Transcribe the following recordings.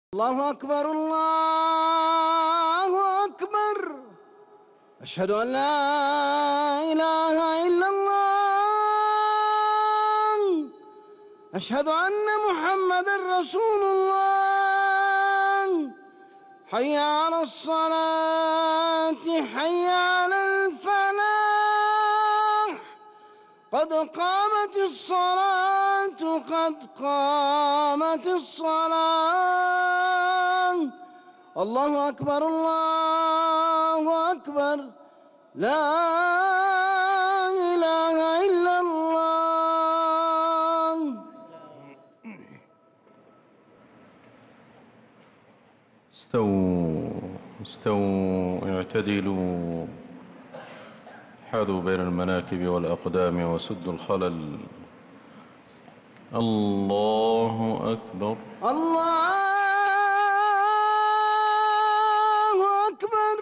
الله أكبر الله أكبر. أشهد أن لا إله إلا الله. أشهد أن محمدًا رسول الله. حي على الصلاة حي على الفلاح. قد قامت الصلاة قد قامت الصلاة. الله أكبر الله أكبر. لا إله إلا الله. استووا اعتدلوا، حاذوا بين المناكب والأقدام وسدوا الخلل. الله أكبر الله أكبر.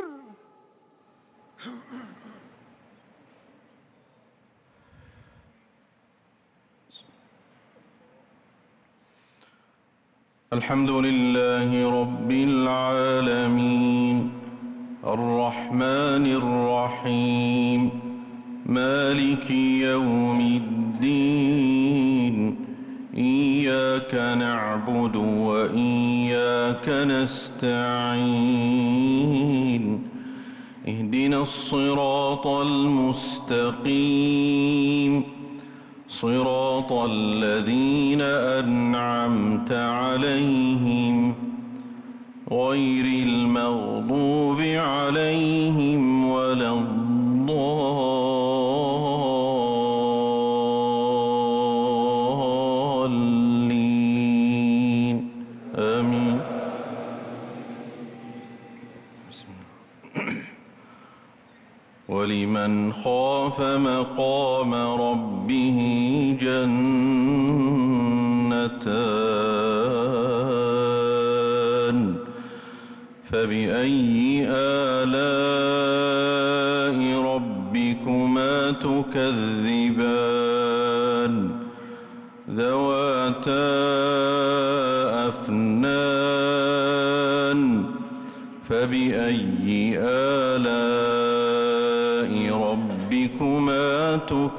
الحمد لله رب العالمين، الرحمن الرحيم، مالك يوم الدين. إياك نعبد وإياك نستعين. اهدنا الصراط المستقيم، صراط الذين أنعمت عليهم غير المغضوب عليهم ولا الضالين. آمين. ولمن خاف مقام ربه جنتان، فبأي آلاء ربكما تكذبان؟ ذواتا أفنان، فبأي آلاء ربكما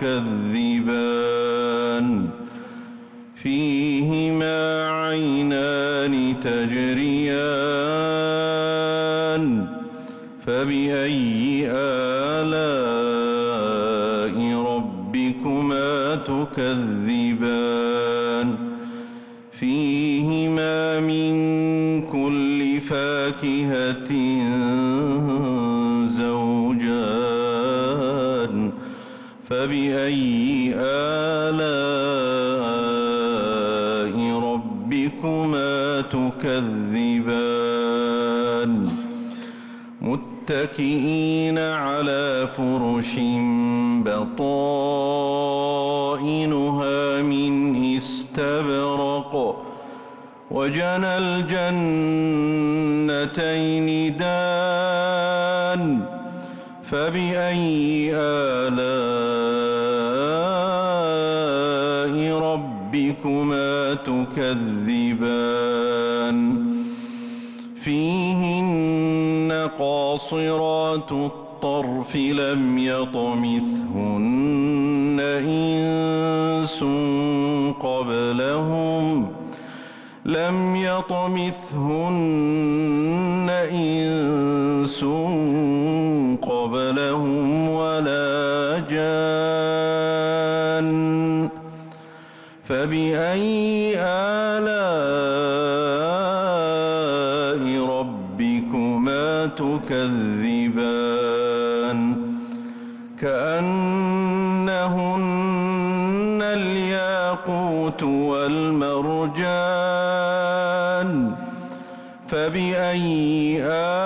تكذبان؟ فيهما عينان تجريان، فبأي آلاء ربكما تكذبان؟ فيهما من كل فاكهة زوجان، فبأي آلاء ربكما تكذبان؟ متكئين على فرش بطائنها من استبرق، وجنى الجنتين دان، فبأي آلاء ربكما تكذبان؟ فيهن قاصرات الطرف لم يطمثهن إنس قبلهم ولا جان، فبأي آلاء ربكما تكذبان؟ كأنهن الياقوت والمرجان، فبأي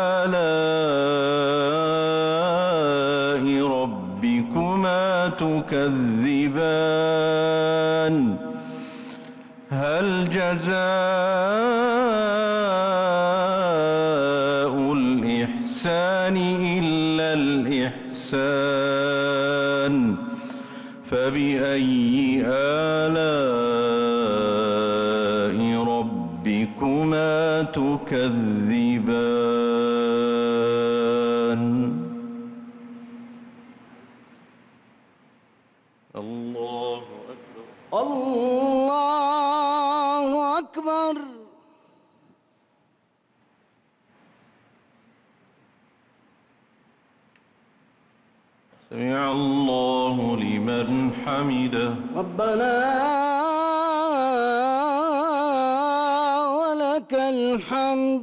آلاء ربكما تكذبان؟ هل جزاء الإحسان إلا الإحسان؟ فبأي آلاء ربكما ربكما تكذبان الله أكبر الله أكبر سمع الله لمن حمده ربنا ولك الحمد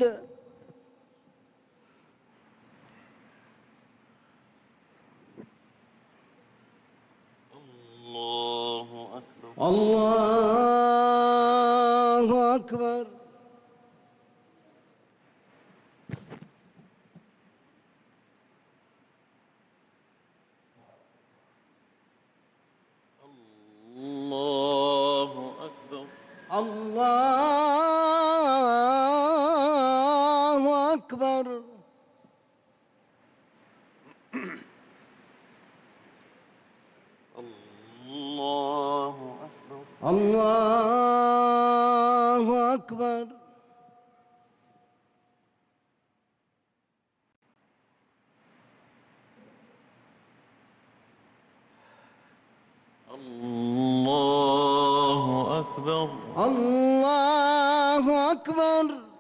الله أكبر الله أكبر الله أكبر الله أكبر الله أكبر الله أكبر الله أكبر الله أكبر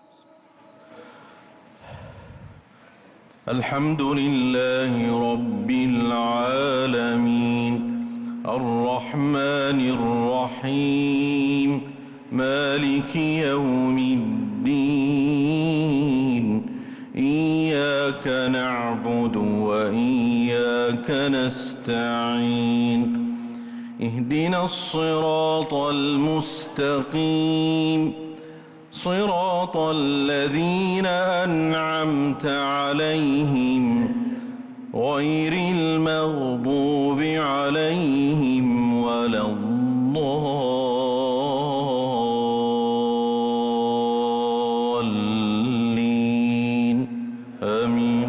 الحمد لله رب العالمين الرحمن الرحيم مالك يوم الدين إياك نعبد وإياك نستعين اهدنا الصراط المستقيم صراط الذين أنعمت عليهم غير المغضوب عليهم ولا الضالين آمين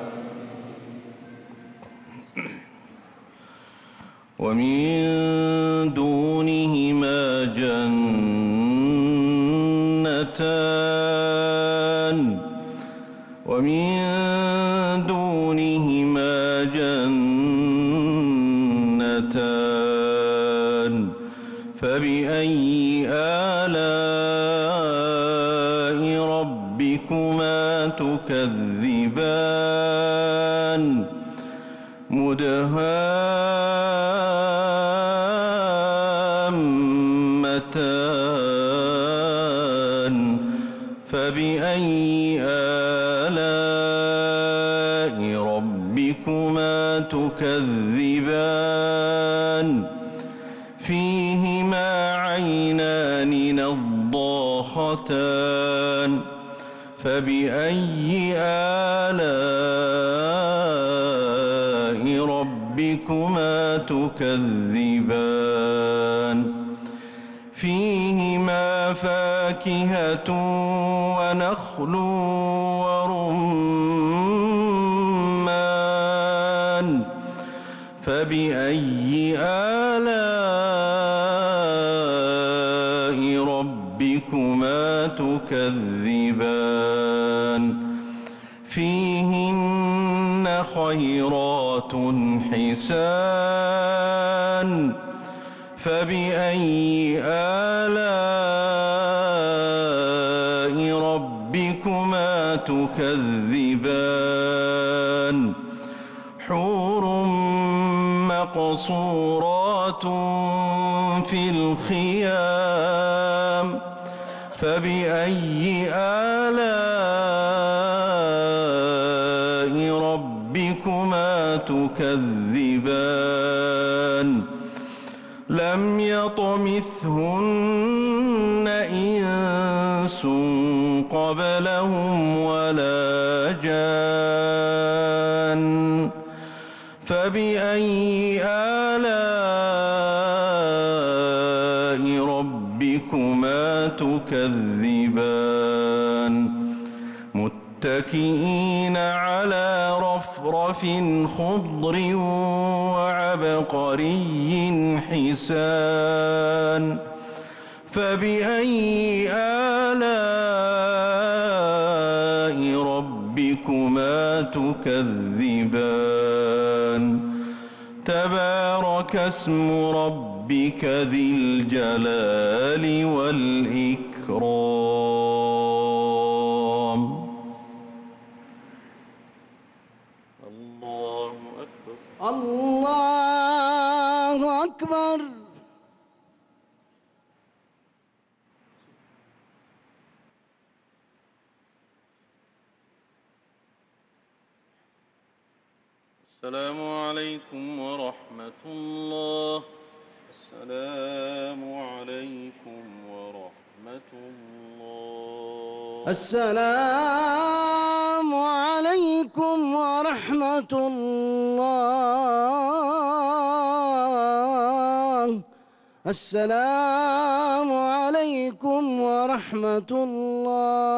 ومن دونهما جنتان ومن دونهما جنتان فبأي آلاء ربكما تكذبان مدهامتان فبأي آلاء ربكما تكذبان فيهما عينان نضاختان فبأي آلاء ربكما تكذبان فيهما فاكهة ونخل ورمان فبأي آلاء ربكما تكذبان فيهن خيرات حسان فبأي آلاء ربكما تكذبان حور مقصورات في الخيام فبأي آلاء ربكما تكذبان لم يطمثهن إنس قبلهم ولا جان فبأي آلاء ربكما تكذبان متكئين على رفرف خضر وعبقري حسان فبأي آلاء ربكما تكذبان تبارك اسم ربك ذي الجلال والإكرام. الله أكبر. الله أكبر. السلام عليكم ورحمة الله. السلام عليكم ورحمة الله. السلام عليكم ورحمة الله. السلام عليكم ورحمة الله.